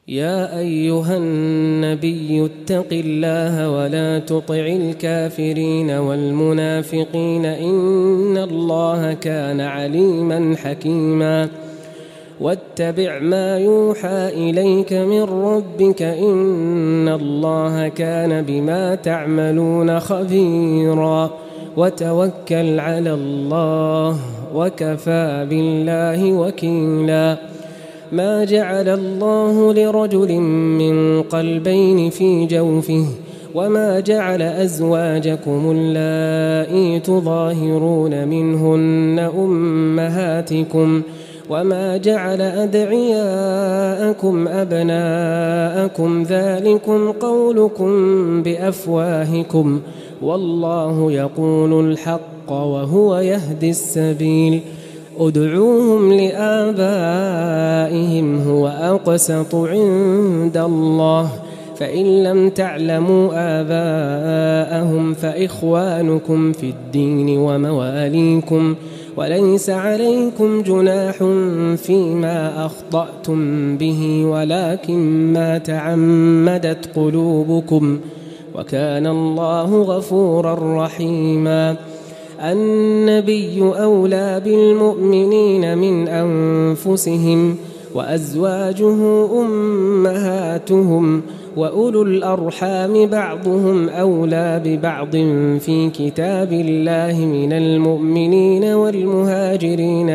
يا أيها النبي اتق الله ولا تطع الكافرين والمنافقين إن الله كان عليما حكيما واتبع ما يوحى إليك من ربك إن الله كان بما تعملون خبيرا وتوكل على الله وكفى بالله وكيلا ما جعل الله لرجل من قلبين في جوفه وما جعل أزواجكم اللائي تظاهرون منهن أمهاتكم وما جعل أدعياءكم أبناءكم ذلكم قولكم بأفواهكم والله يقول الحق وهو يهدي السبيل ادعوهم لآبائهم هو أقسط عند الله فإن لم تعلموا آباءهم فإخوانكم في الدين ومواليكم وليس عليكم جناح فيما أخطأتم به ولكن ما تعمدت قلوبكم وكان الله غفورا رحيما النبي أولى بالمؤمنين من أنفسهم وأزواجه أمهاتهم وأولو الأرحام بعضهم أولى ببعض في كتاب الله من المؤمنين والمهاجرين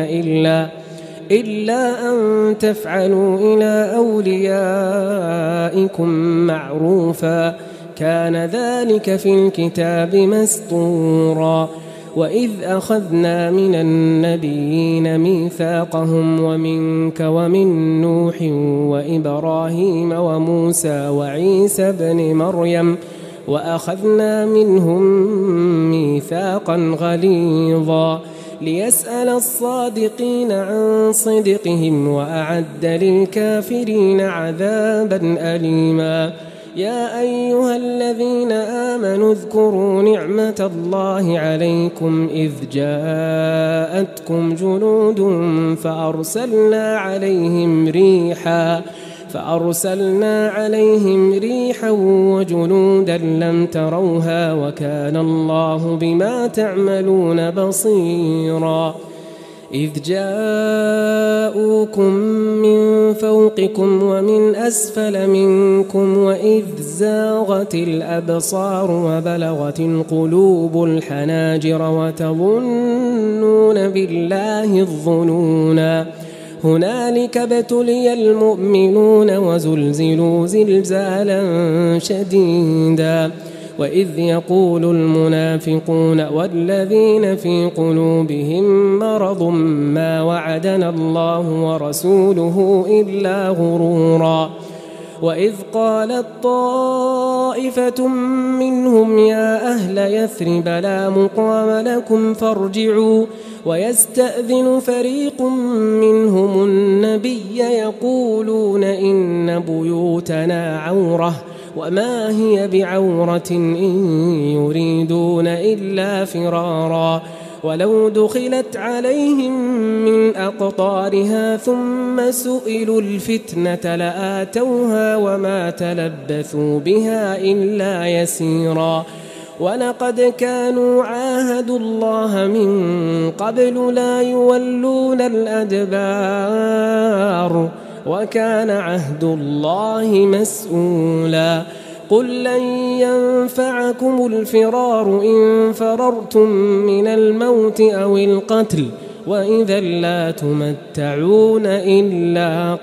إلا أن تفعلوا إلى أوليائكم معروفا كان ذلك في الكتاب مسطورا وإذ أخذنا من النبيين ميثاقهم ومنك ومن نوح وإبراهيم وموسى وعيسى ابن مريم وأخذنا منهم ميثاقا غليظا ليسأل الصادقين عن صدقهم وأعد للكافرين عذابا أليما يا أيها الذين آمنوا اذكروا نعمة الله عليكم إذ جاءتكم جنود فأرسلنا عليهم ريحا وجنودا لم تروها وكان الله بما تعملون بصيرا إذ جاءوكم من فوقكم ومن أسفل منكم وإذ زاغت الأبصار وبلغت القلوب الحناجر وتظنون بالله الظنونا هنالك ابتلي المؤمنون وزلزلوا زلزالا شديدا وإذ يقول المنافقون والذين في قلوبهم مرض ما وعدنا الله ورسوله إلا غرورا وإذ قالت طائفة منهم يا أهل يثرب لا مقام لكم فارجعوا ويستأذن فريق منهم النبي يقولون إن بيوتنا عورة وما هي بعورة إن يريدون إلا فرارا ولو دخلت عليهم من أقطارها ثم سئلوا الفتنة لآتوها وما تلبثوا بها إلا يسيرا ولقد كانوا عاهدوا الله من قبل لا يولون الأدبار وكان عهد الله مسؤولا قل لن ينفعكم الفرار إن فررتم من الموت أو القتل وإذا لا تمتعون إلا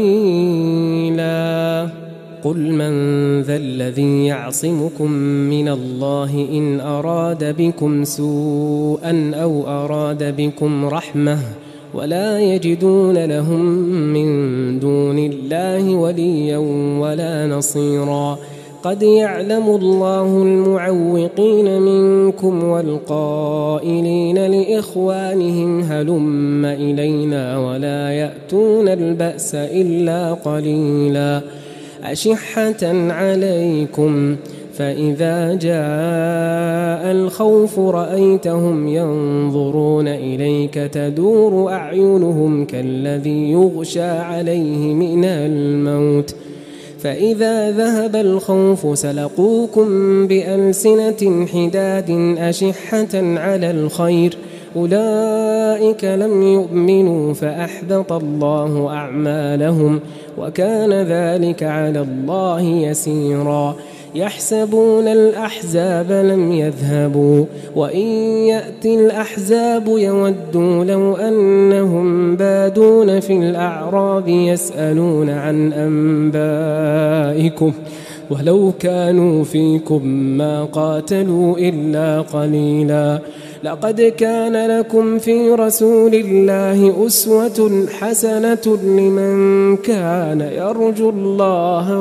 قليلا قل من ذا الذي يعصمكم من الله إن أراد بكم سوءا أو أراد بكم رحمة ولا يجدون لهم من دون الله وليا ولا نصيرا قد يعلم الله المعوقين منكم والقائلين لإخوانهم هلم إلينا ولا يأتون البأس إلا قليلا أشحة عليكم فإذا جاء الخوف رأيتهم ينظرون إليك تدور أعينهم كالذي يغشى عليه من الموت فإذا ذهب الخوف سلقوكم بألسنة حداد أشحة على الخير أولئك لم يؤمنوا فأحبط الله أعمالهم وكان ذلك على الله يسيرا يحسبون الأحزاب لم يذهبوا وإن يأتي الأحزاب يودوا لو أنهم بادون في الأعراب يسألون عن أنبائكم ولو كانوا فيكم ما قاتلوا إلا قليلا لقد كان لكم في رسول الله أسوة حسنة لمن كان يرجو الله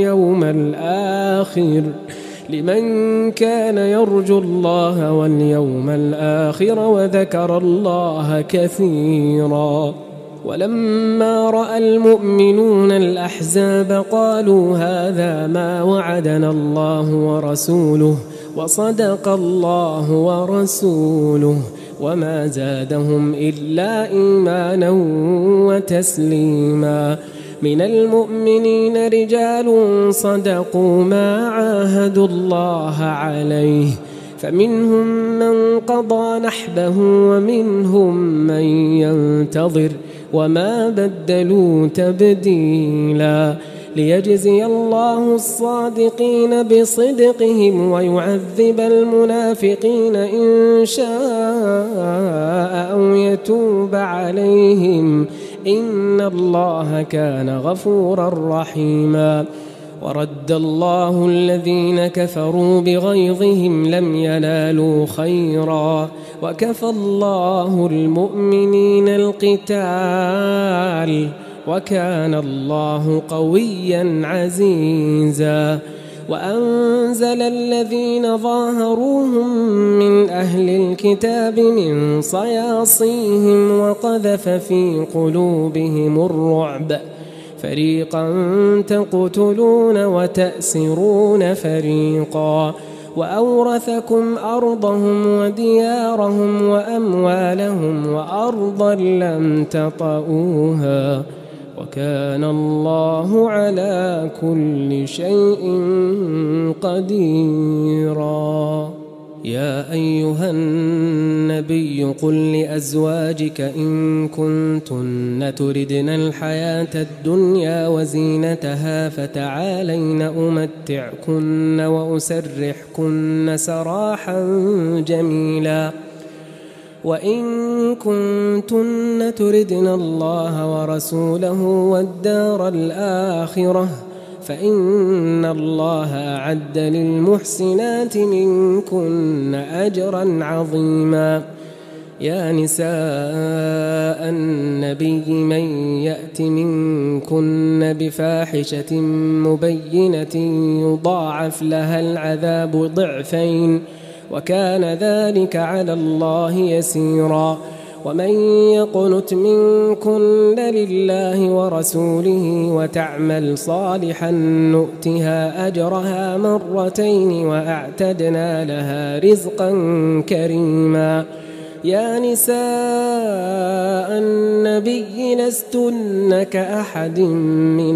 واليوم الآخر وذكر الله كثيرا ولما رأى المؤمنون الأحزاب قالوا هذا ما وعدنا الله ورسوله وصدق الله ورسوله وما زادهم إلا إيمانا وتسليما من المؤمنين رجال صدقوا ما عاهدوا الله عليه فمنهم من قضى نحبه ومنهم من ينتظر وما بدلوا تبديلا ليجزي الله الصادقين بصدقهم ويعذب المنافقين إن شاء أو يتوب عليهم إن الله كان غفورا رحيما ورد الله الذين كفروا بغيظهم لم ينالوا خيرا وكفى الله المؤمنين القتال وكان الله قويا عزيزا وأنزل الذين ظاهروهم من أهل الكتاب من صياصيهم وقذف في قلوبهم الرعب فريقا تقتلون وتأسرون فريقا وأورثكم أرضهم وديارهم وأموالهم وأرضا لم تطئوها وكان الله على كل شيء قديرا يا أيها النبي قل لأزواجك إن كنتن تردن الحياة الدنيا وزينتها فتعالين أمتعكن وأسرحكن سراحا جميلا وإن كنتن تردن الله ورسوله والدار الآخرة فإن الله أعد للمحسنات منكن أجرا عظيما يا نساء النبي من يأت منكن بفاحشة مبينة يضاعف لها العذاب ضعفين وكان ذلك على الله يسيرا ومن يقنت منكن لله ورسوله وتعمل صالحا نؤتها أجرها مرتين وأعتدنا لها رزقا كريما يا نساء النبي لستن كأحد من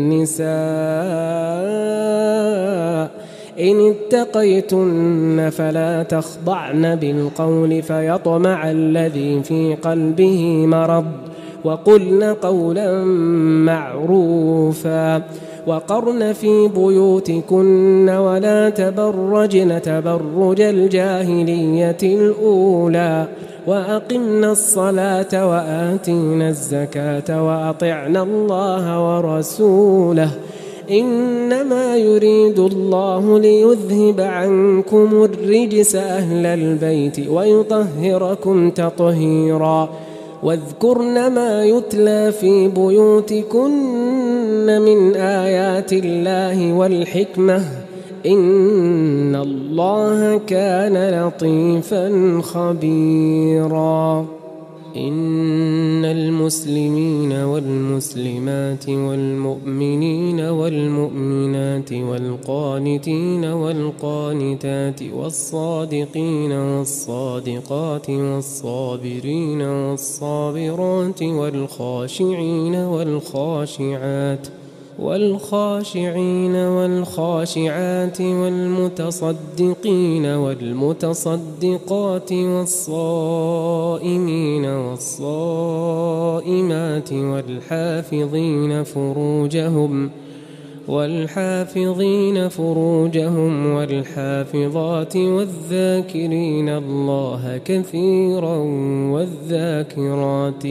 النساء إن اتقيتن فلا تخضعن بالقول فيطمع الذي في قلبه مرض وقلن قولا معروفا وقرن في بيوتكن ولا تبرجن تبرج الجاهلية الأولى وأقمنا الصلاة وآتينا الزكاة وأطعنا الله ورسوله إنما يريد الله ليذهب عنكم الرجس أهل البيت ويطهركم تطهيرا واذكرن ما يتلى في بيوتكن من آيات الله والحكمة إن الله كان لطيفا خبيرا إن المسلمين والمسلمات والمؤمنين والمؤمنات والقانتين والقانتات والصادقين والصادقات والصابرين والصابرات والخاشعين والخاشعات والخاشعين والخاشعات والمتصدقين والمتصدقات والصائمين والصائمات والحافظين فروجهم والحافظات والذاكرين الله كثيرا والذاكرات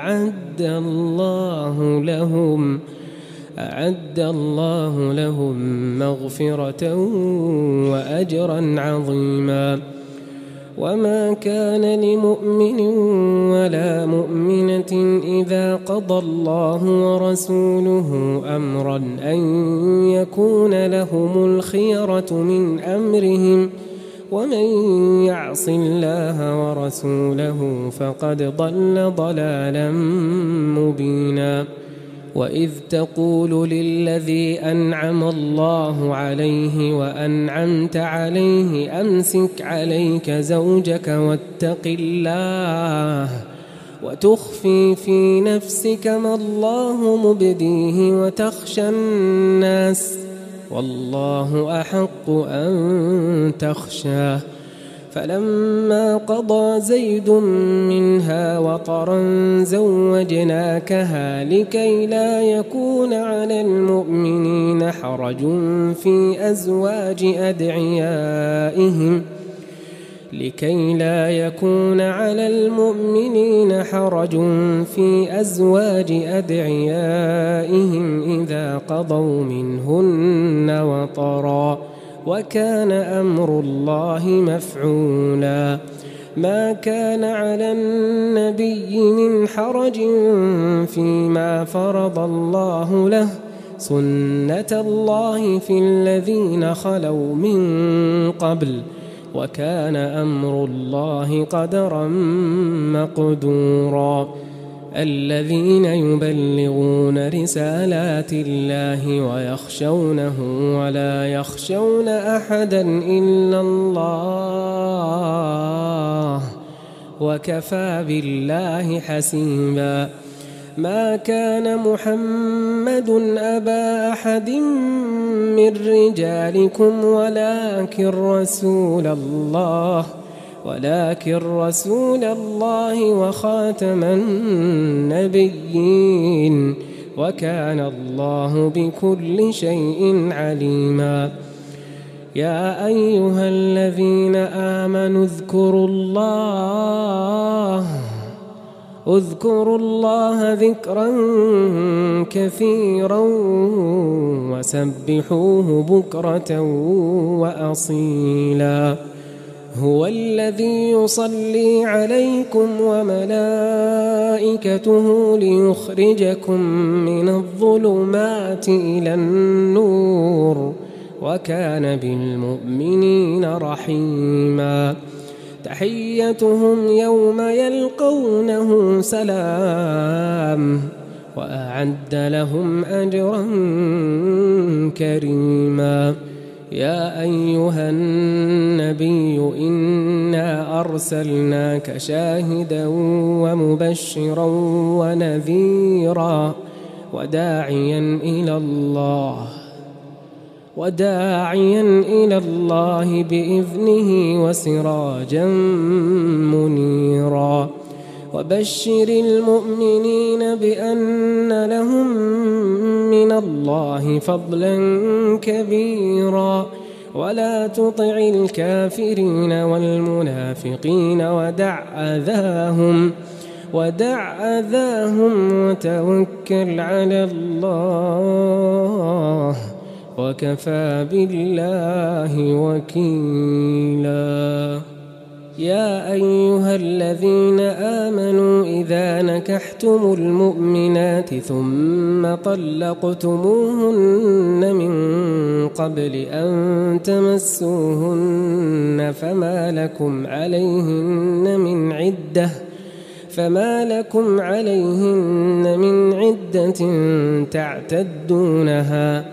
أعد الله لهم مغفرة وأجرا عظيما. وما كان لمؤمن ولا مؤمنة إذا قضى الله ورسوله أمرا أن يكون لهم الخيرة من أمرهم ومن يعص الله ورسوله فقد ضل ضلالا مبينا. وإذ تقول للذي أنعم الله عليه وأنعمت عليه أمسك عليك زوجك واتق الله وتخفي في نفسك ما الله مبديه وتخشى الناس والله أحق أن تخشاه. فلما قضى زيد منها وطرا زوجناكها لكي لا يكون على المؤمنين حرج في أزواج أدعيائهم إذا قضوا منهن وطرا وكان أمر الله مفعولا. ما كان على النبي من حرج فيما فرض الله له سنة الله في الذين خلوا من قبل وكان أمر الله قدرا مقدورا. الذين يبلغون رسالات الله ويخشونه ولا يخشون أحدا إلا الله وكفى بالله حسيبا. ما كان محمد أبا أحد من رجالكم ولكن رسول الله وخاتم النبيين وكان الله بكل شيء عليما. يا أيها الذين آمنوا اذكروا الله ذكرا كثيرا وسبحوه بكرة وأصيلا. هو الذي يصلي عليكم وملائكته ليخرجكم من الظلمات إلى النور وكان بالمؤمنين رحيما. تحيتهم يوم يلقونه سلام وأعد لهم أجرا كريما. يا أيها النبي إنا أرسلناك شاهدا ومبشرا ونذيرا وداعيا إلى الله بإذنه وسراجا منيرا. وبشر المؤمنين بأن لهم من الله فضلا كبيرا ولا تطع الكافرين والمنافقين ودع أذاهم وتوكل على الله وكفى بالله وكيلا. يا أيها الذين آمنوا إذا نكحتم المؤمنات ثم طلقتموهن من قبل أن تمسوهن فما لكم عليهن من عدة تعتدونها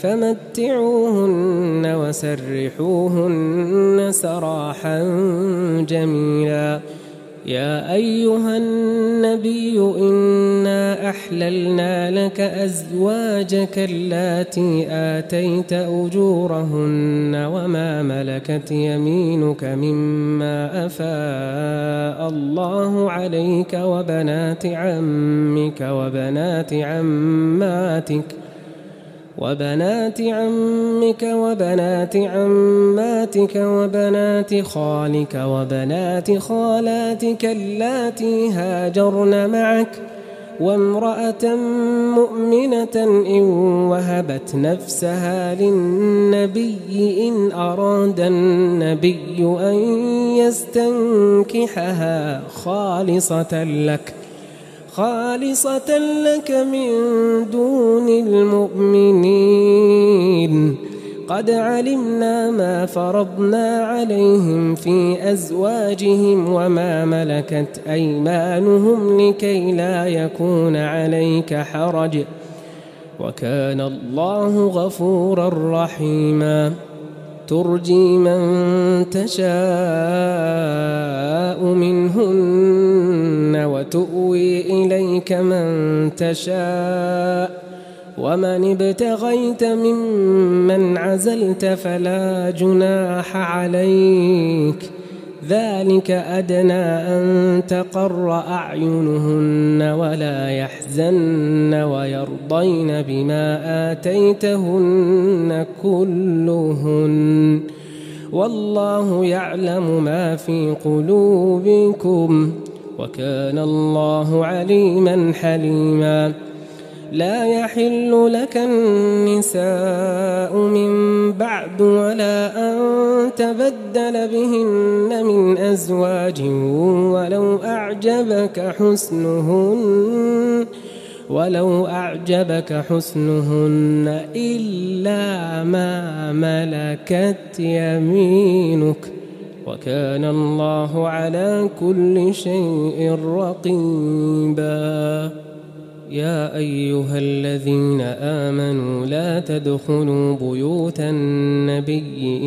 فمتعوهن وسرحوهن سراحا جميلا. يا أيها النبي إنا أحللنا لك أزواجك اللاتي آتيت أجورهن وما ملكت يمينك مما أفاء الله عليك وبنات عمك وبنات عماتك وبنات خالك وبنات خالاتك اللاتي هاجرن معك وامرأة مؤمنة إن وهبت نفسها للنبي إن أراد النبي أن يستنكحها خالصة لك من دون المؤمنين قد علمنا ما فرضنا عليهم في أزواجهم وما ملكت أيمانهم لكي لا يكون عليك حرج وكان الله غفورا رحيما ترجي من تشاء منهن وتؤوي إليك من تشاء ومن ابتغيت ممن عزلت فلا جناح عليك ذلك أدنى أن تقر أعينهن ولا يحزن ويرضين بما آتيتهن كلهن والله يعلم ما في قلوبكم وكان الله عليما حليما لا يحل لك النساء من بعد ولا أن تبدل بهن من أزواج ولو أعجبك حسنهن إلا ما ملكت يمينك وكان الله على كل شيء رقيبا يا أيها الذين آمنوا لا تدخلوا بيوت النبي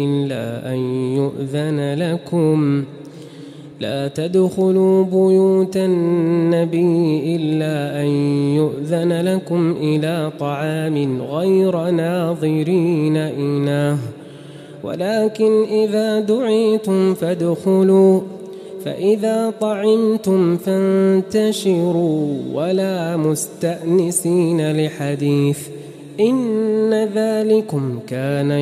إلا أن يؤذن لكم إلى طعام غير ناظرين إناه ولكن إذا دعيتم فادخلوا فإذا طعمتم فانتشروا ولا مستأنسين لحديث إن ذلكم كان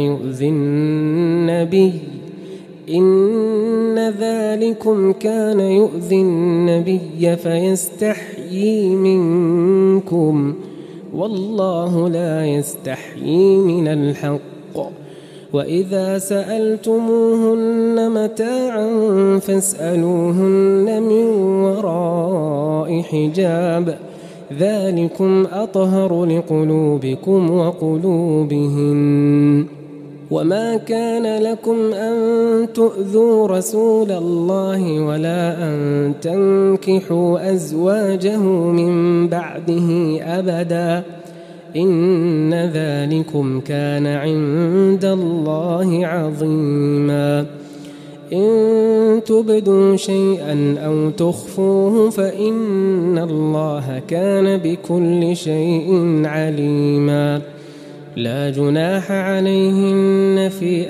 يؤذي النبي فيستحيي منكم والله لا يستحيي من الحق وإذا سألتموهن متاعا فاسألوهن من وراء حجاب ذلكم أطهر لقلوبكم وقلوبهن وما كان لكم أن تؤذوا رسول الله ولا أن تنكحوا أزواجه من بعده أبدا إن ذلكم كان عند الله عظيما إن تبدوا شيئا أو تخفوه فإن الله كان بكل شيء عليما لا جناح عليهن في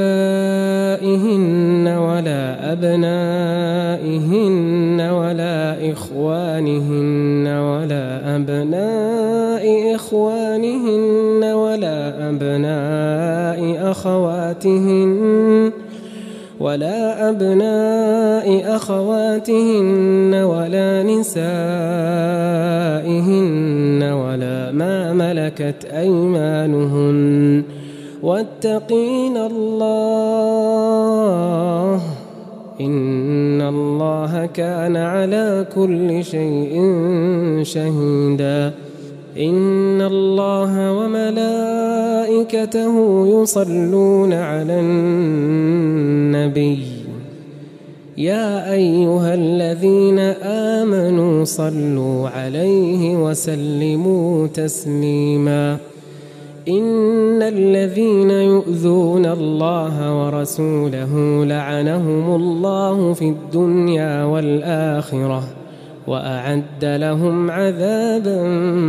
آبائهن ولا أبنائهن ولا إخوانهن ولا أبناء إخوانهن ولا أبناء أخواتهن ولا نسائهن ولا ما ملكت أيمانهن واتقين الله إن الله كان على كل شيء شهيدا إن الله وملائكته يصلون على النبي يا أيها الذين آمنوا صلوا عليه وسلموا تسليما إن الذين يؤذون الله ورسوله لعنهم الله في الدنيا والآخرة وأعد لهم عذابا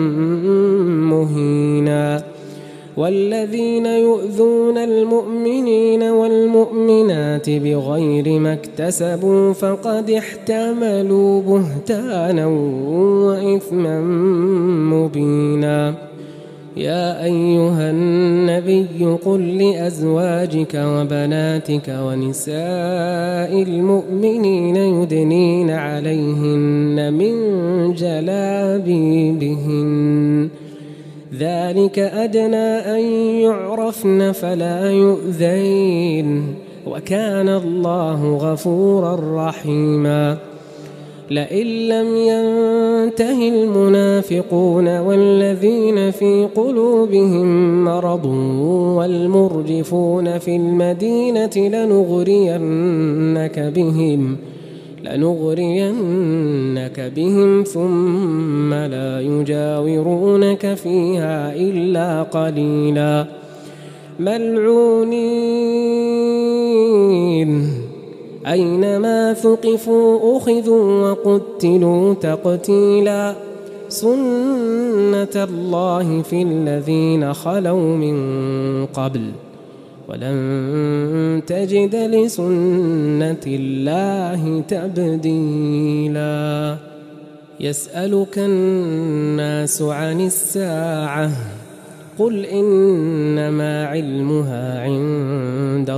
مهينا والذين يؤذون المؤمنين والمؤمنات بغير ما اكتسبوا فقد احتملوا بهتانا وإثما مبينا يا أيها النبي قل لأزواجك وبناتك ونساء المؤمنين يدنين عليهن من جلابيبهن ذلك أدنى أن يعرفن فلا يؤذين وكان الله غفورا رحيما لئن لم ينته المنافقون والذين في قلوبهم مرض والمرجفون في المدينة لنغرينك بهم ثم لا يجاورونك فيها إلا قليلا ملعونين أينما ثقفوا أخذوا وقتلوا تقتيلا سنة الله في الذين خلوا من قبل ولن تجد لسنة الله تبديلا يسألك الناس عن الساعة قل إنما علمها عند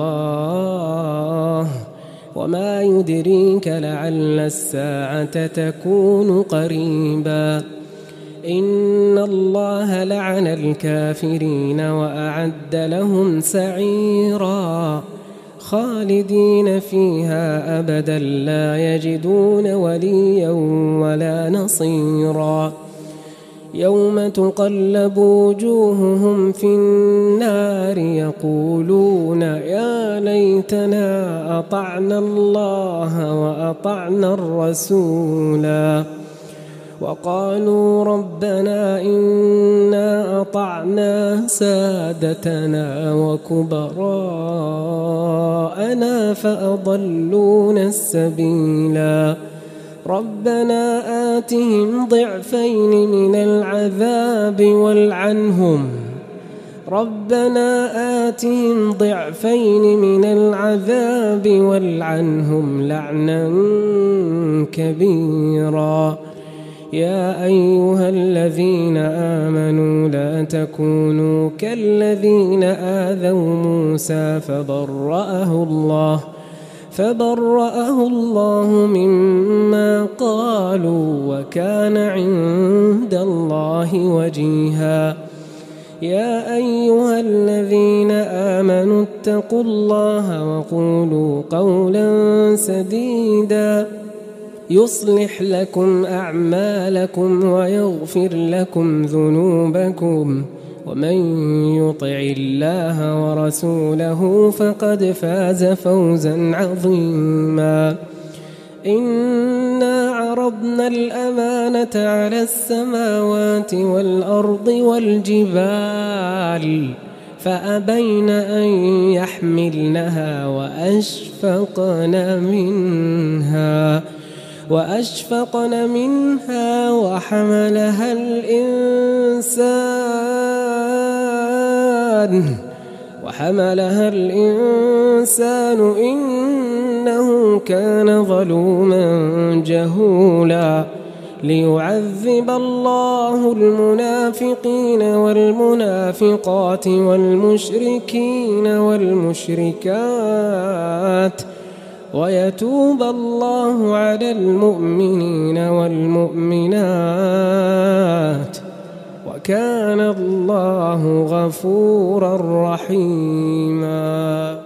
الله وما يدريك لعل الساعة تكون قريبا إن الله لعن الكافرين وأعد لهم سعيرا خالدين فيها أبدا لا يجدون وليا ولا نصيرا يوم تقلب وجوههم في النار يقولون يا ليتنا أطعنا الله وأطعنا الرسولا وقالوا ربنا إنا أطعنا سادتنا وكبراءنا فأضلونا السبيلا ربنا آتهم ضعفين من العذاب والعنهم لعنا كبيرا يا أيها الذين آمنوا لا تكونوا كالذين آذوا موسى فبرأه الله مما قالوا وكان عند الله وجيها يا أيها الذين آمنوا اتقوا الله وقولوا قولا سديدا يصلح لكم أعمالكم ويغفر لكم ذنوبكم ومن يطع الله ورسوله فقد فاز فوزا عظيما إنا عرضنا الأمانة على السماوات والأرض والجبال فأبين أن يحملنها وأشفقن منها وحملها الإنسان إنه كان ظلوما جهولا ليعذب الله المنافقين والمنافقات والمشركين والمشركات ويتوب الله على المؤمنين والمؤمنات وكان الله غفورا رحيما.